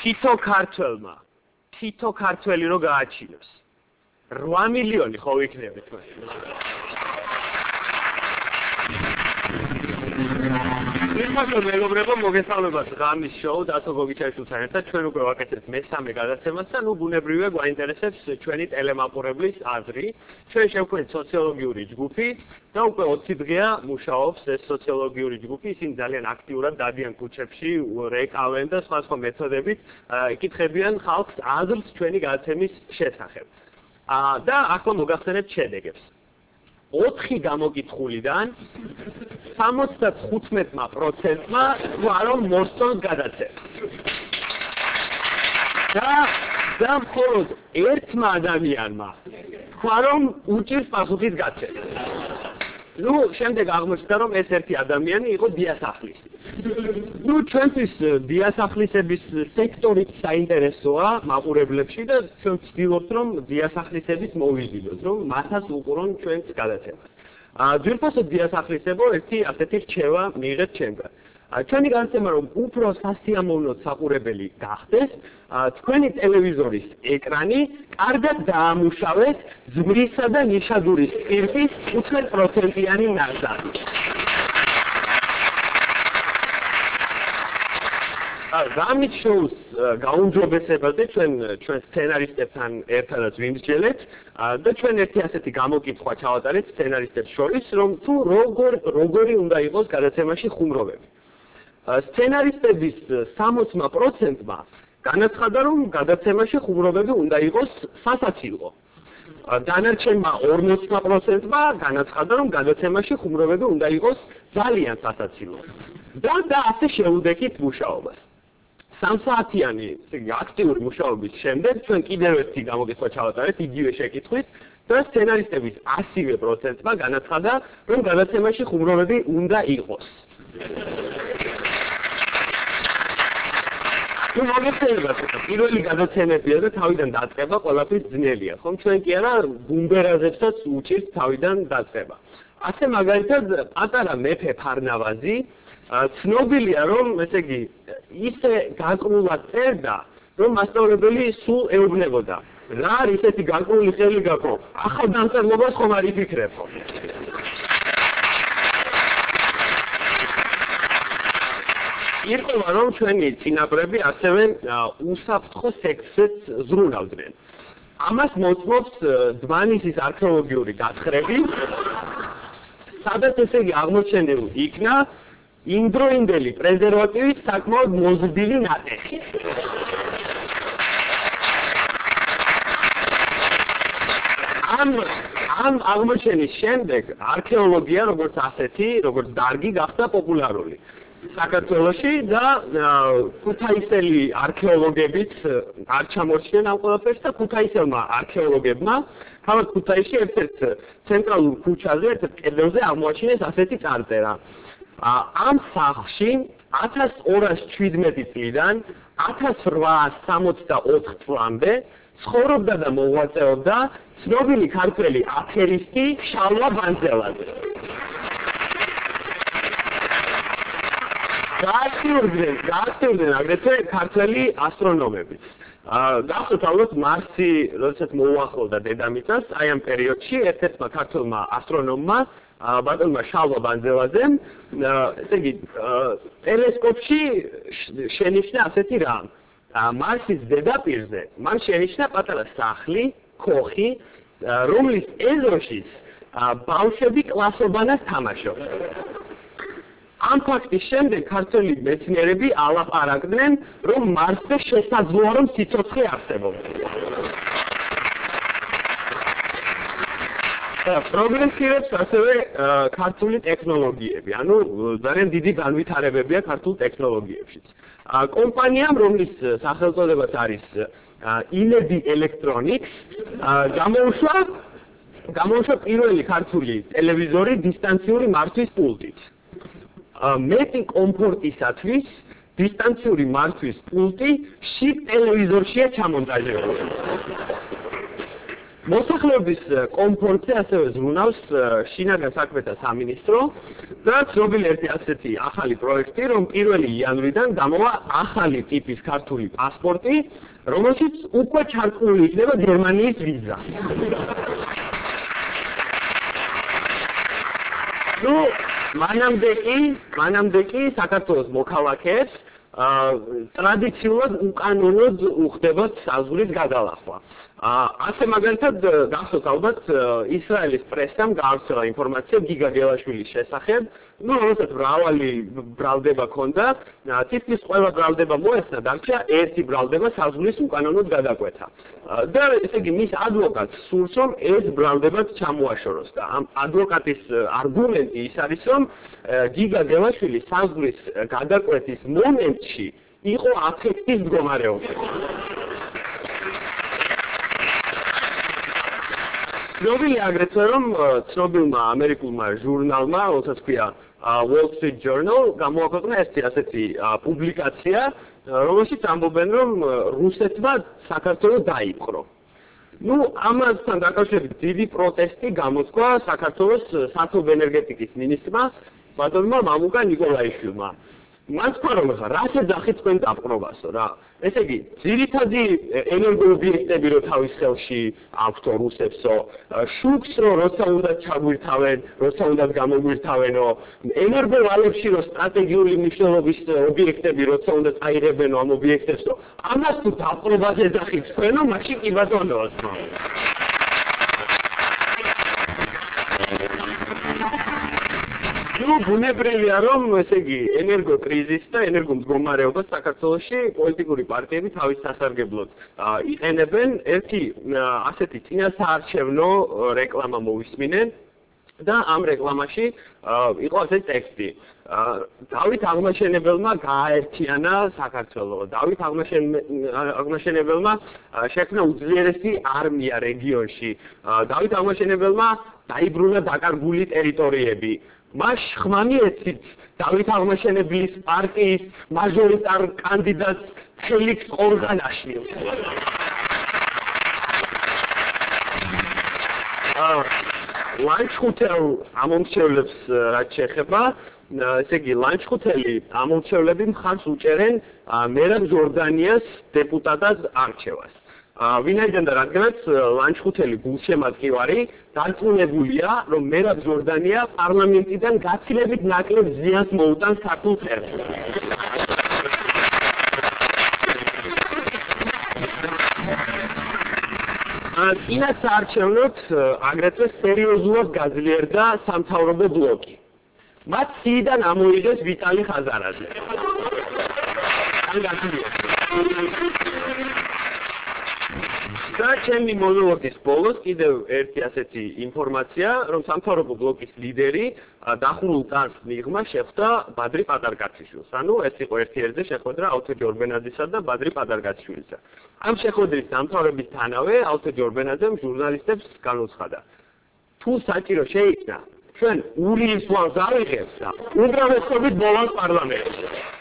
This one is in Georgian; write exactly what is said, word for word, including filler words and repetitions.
თითო ქართველმა, თითო ქართველი რო გააჩინოს. რვა მილიონი ხო ვიქნებით თქვენ. Ეხლა მეგობრებო, მოგესალმებათ ღამის შოუ დათო გოგიჩაშვილთან ერთად ჩვენ უკვე ვაკეთებთ მესამე გადაცემას და ნუ ბუნებრივია გვაინტერესებს ჩვენი ტელემაყურებლის აზრი. ჩვენ შევქმნით სოციოლოგიური ჯგუფი და უკვე ოცი დღეა მუშაობს ეს სოციოლოგიური ჯგუფი, ისინი ძალიან აქტიურად დადიან ქუჩებში, რეკავენ და სხვა სხვა მეთოდებით იკითხებიან ხალხს აზრს ჩვენი გადაცემის შესახებ. და ახლა მოგახსენებთ შედეგებს. ოთხი გამოკითხულიდან სამოცდათხუთმეტ პროცენტმა თქვა რომ მოსწონს გადაცემა. და და მხოლოდ ერთმა ადამიანმა თქვა რომ უჭირს პასუხის გაცემა. ნუ შემდეგ აღმოჩნდა რომ ეს ერთი ადამიანი იყო დიასახლისი. ნუ ჩვენთვის დიასახლისების სექტორით საინტერესოა მაყურებლებში და ჩვენ ვცდილობთ რომ დიასახლისების მოვიზიდოთ, რომ მათაც უყურონ ჩვენს გადაცემას. ძვირფასოდ დიასახლისებო ერთი ასეთი რჩევა მიიღეთ ჩემგან. ჩვენი გადაცემა რომ უფრო სასიამოვნოდ საყურებელი გახდეს, თქვენი ტელევიზორის ეკრანი კარგად დაამუშავეთ ზმრისა და ნიშადურის პირის ოცდაოთხ პროცენტიანი ნაზარი. ღამის შოუს გაუმჯობესებაზე ჩვენ ჩვენ სცენარისტებთან ერთადაც ვიმსჯელეთ და ჩვენ ერთი ასეთი გამოკითხვა ჩავატარეთ სცენარისტებს შორის, რომ თუ როგორ როგორი უნდა იყოს გადაცემაში ხუმრობები. სცენარისტების სამოცდა პროცენტმა განაცხადა, რომ გადაცემაში ხუმრობები უნდა იყოს სასაცილო. დანარჩენმა ორმოცდა პროცენტმა განაცხადა, რომ გადაცემაში ხუმრობები უნდა იყოს ძალიან სასაცილო. და და ასე შეუდექით მუშაობას. სამსაათიანი აქტიური მუშაობის შემდეგ ჩვენ კიდევ ერთი გამოკითხვა ჩავატარეთ იგივე შეკითხვით და სცენარისტების ასივე პროცენტმა განაცხადა, რომ გადაცემაში ხუმრობები უნდა იყოს. ნუ მოგესალმებით, პირველი გადაცემებია და თავიდან დაწყება ყველაფრის ძნელია, ხომ ჩვენ კი არა ბუმბერაზებსაც უჭირთ თავიდან დაწყება. ასე მაგალითად პატარა მეფე ფარნავაზი ცნობილია რომ ესე იგი ისე გაკრულად წერდა რომ მასწავლებელი სულ ეუბნებოდა რა არის ესეთი გაკრული ხელი გაკრო ახალ დამწერლობას ხომ არ იფიქრებ ხო ირკვევა რომ ჩვენი წინაპრები ასევე უსაფრთხო სექსზეც ზრუნავდნენ ამას მოწმობს დმანისის არქეოლოგიური გათხრები სადაც ესე იგი აღმოჩენილ იქნა იმდროინდელი პრეზერვატივის საკმაოდ მოზრდილი ნატეხი. ამ ამ აღმოჩენის შემდეგ არქეოლოგია როგორც ასეთი, როგორც დარგი გახდა პოპულარული. საქართველოში და ქუთაისელი არქეოლოგებიც არ ჩამორჩნენ ამ ყველაფერს და ქუთაისელმა არქეოლოგებმა თავად ქუთაისში ერთ-ერთ ცენტრალურ ქუჩაზე, ერთ-ერთ კედელზე აღმოაჩინეს ასეთი წარწერა. ამ სახლში ათას ორას შვიდმეტი წლიდან ათას რვაას სამოცდაოთხ წლამდე ცხოვრობდა და მოღვაწეობდა ცნობილი ქართველი აფერისტი შალვა ბანძელაძე. გააქტიურდნენ, გააქტიურდნენ აგრეთვე ქართველი ასტრონომები. გახსოვთ ალბათ მარსი, როდესაც მოუახლოვდა დედამიწას, აი ამ პერიოდში ერთ-ერთმა ქართველმა ასტრონომმა ბატონმა შალვა ბანძელაძემ ესე იგი ტელესკოპში შენიშნა ასეთი რამ. მარსის ზედაპირზე მან შენიშნა პატარა სახლი, ქოხი, რომლის ეზოში ბავშვები კლასობანას თამაშობს. ამ ფაქტის შემდეგ ქართველი მეცნიერები ალაპარაკდნენ, რომ მარსზე შესაძლოა რომ სიცოცხლე არსებობს. პროგრესირებს ასევე ქართული ტექნოლოგიები, ანუ ძალიან დიდი განვითარებებია ქართულ ტექნოლოგიებშიც. კომპანიამ, რომლის სახელწოდებაც არის ინედი ელექტრონიკს, გამოუშვა გამოუშვა პირველი ქართული ტელევიზორი დისტანციური მართვის პულტით. მეტი კომფორტისათვის დისტანციური მართვის პულტი შიგ ტელევიზორშია ჩამონტაჟებული. მოსახლეობის კომფორტზე ასევე ზრუნავს შინაგან საქმეთა სამინისტრო და ცნობილი ერთი ასეთი ახალი პროექტი, რომ პირველი იანვრიდან გამოვა ახალი ტიპის ქართული პასპორტი, რომელშიც უკვე ჩართული იქნება გერმანიის ვიზა. ნუ მანამდე კი, მანამდე კი საქართველოს მოქალაქეებს ტრადიციულად უკანონოდ უხდებათ საზღვრის გადალახვა. ასე მაგალითად გახსოვთ ალბათ ისრაელის პრესამ გაავრცელა ინფორმაცია გიგა გელაშვილის შესახებ, ну, რომელსაც მრავალი ბრალდება ჰქონდა, თითქმის ყველა ბრალდება მოესწრა, დარჩა ერთი ბრალდება საზღვრის უკანონოდ გადაკვეთა. და ესე იგი მის ადვოკატს სურს, რომ ეს ბრალდებაც ჩამოაშოროს და ამ ადვოკატის არგუმენტი ის არის, რომ გიგა გელაშვილი საზღვრის გადაკვეთის მომენტში იყო აფექტის მდგომარეობაში. ცნობილია აგრეთვე, რომ ცნობილმა ამერიკულმა ჟურნალმა, რომელსაც ქვია Wall Street Journal, გამოაქვეყნა ერთი ასეთი პუბლიკაცია, რომელშიც ამბობენ, რომ რუსეთმა საქართველო დაიპყრო. ნუ ამასთან დაკავშირებით დიდი პროტესტი გამოთქვა საქართველოს საათობ ენერგეტიკის მინისტრმა, ბატონმა მამუკა ნიკოლაიშვილმა. მან თქვა, რომ ხა რა შეძახით თქვენ დაპყრობასო რა. ესე იგი, ძირითადი ენერგოობიექტები რო თავის ხელში აქვთო რუსებსო, შუქს რო როცა უნდა ჩაგვირთავენ, როცა უნდა გამოგვირთავენო, ენერგოვალებში რო სტრატეგიული მნიშვნელობის ობიექტები როცა უნდა წაიღებენო ამ ობიექტებსო, ამას თუ დაპყრობას ეძახით თქვენო, მაშინ კი ბატონოო. ნუ ბუნებრივია, რომ ესე იგი ენერგოკრიზისი და ენერგომდგომარეობა საქართველოში პოლიტიკური პარტიები თავის სასარგებლოდ იყენებენ. ერთი ასეთი წინასაარჩევნო რეკლამა მოვისმინენ და ამ რეკლამაში იყო ასეთი ტექსტი. დავით აღმაშენებელმა გააერთიანა საქართველო. დავით აღმაშენებელმა შექმნა უძლიერესი არმია რეგიონში. დავით აღმაშენებელმა დაიბრუნა დაკარგული ტერიტორიები. მას ხმანი ეცით დავით აღმაშენებლის პარტიის მაჟორიტარ კანდიდატს ფელიქს ყორღანაშვილს. ლანჩხუთელ ამომრჩევლებს რაც შეეხება, ესე იგი ლანჩხუთელი ამომრჩევლები მხარს უჭერენ მერაბ ჟორდანიას დეპუტატად არჩევას. ვინაიდან და რადგანაც ლანჩხუთელი გულშემატკივარი დარწმუნებულია, რომ მერაბ ჟორდანია პარლამენტიდან გაცილებით ნაკლებ ზიანს მოუტანს ქართულ ხერხს. წინასაარჩევნოდ აგრეთვე სერიოზულად გაძლიერდა სამთავრობო ბლოკი. მათ სიიდან ამოიღეს ვიტალი ხაზარაძე. ან გასულიყო. და ჩემი მონოლოგის ბოლოს კიდევ ერთი ასეთი ინფორმაცია, რომ სამთავრობო ბლოკის ლიდერი დახურულ ტანკს მიღმა შეხვდა ბადრი პატარკაციშვილს. ანუ ეს იყო ერთ-ერთი შეხვედრა ალთო ჯორბენაძისა და ბადრი პატარკაციშვილისა. ამ შეხვედრის დამთავრებისთანავე ალთო ჯორბენაძემ ჟურნალისტებს განუცხადა, თუ საჭირო შეიქმნა, ჩვენ ურიის ვალს ავიღებთ და უმრავლესობით მოვავალთ პარლამენტში.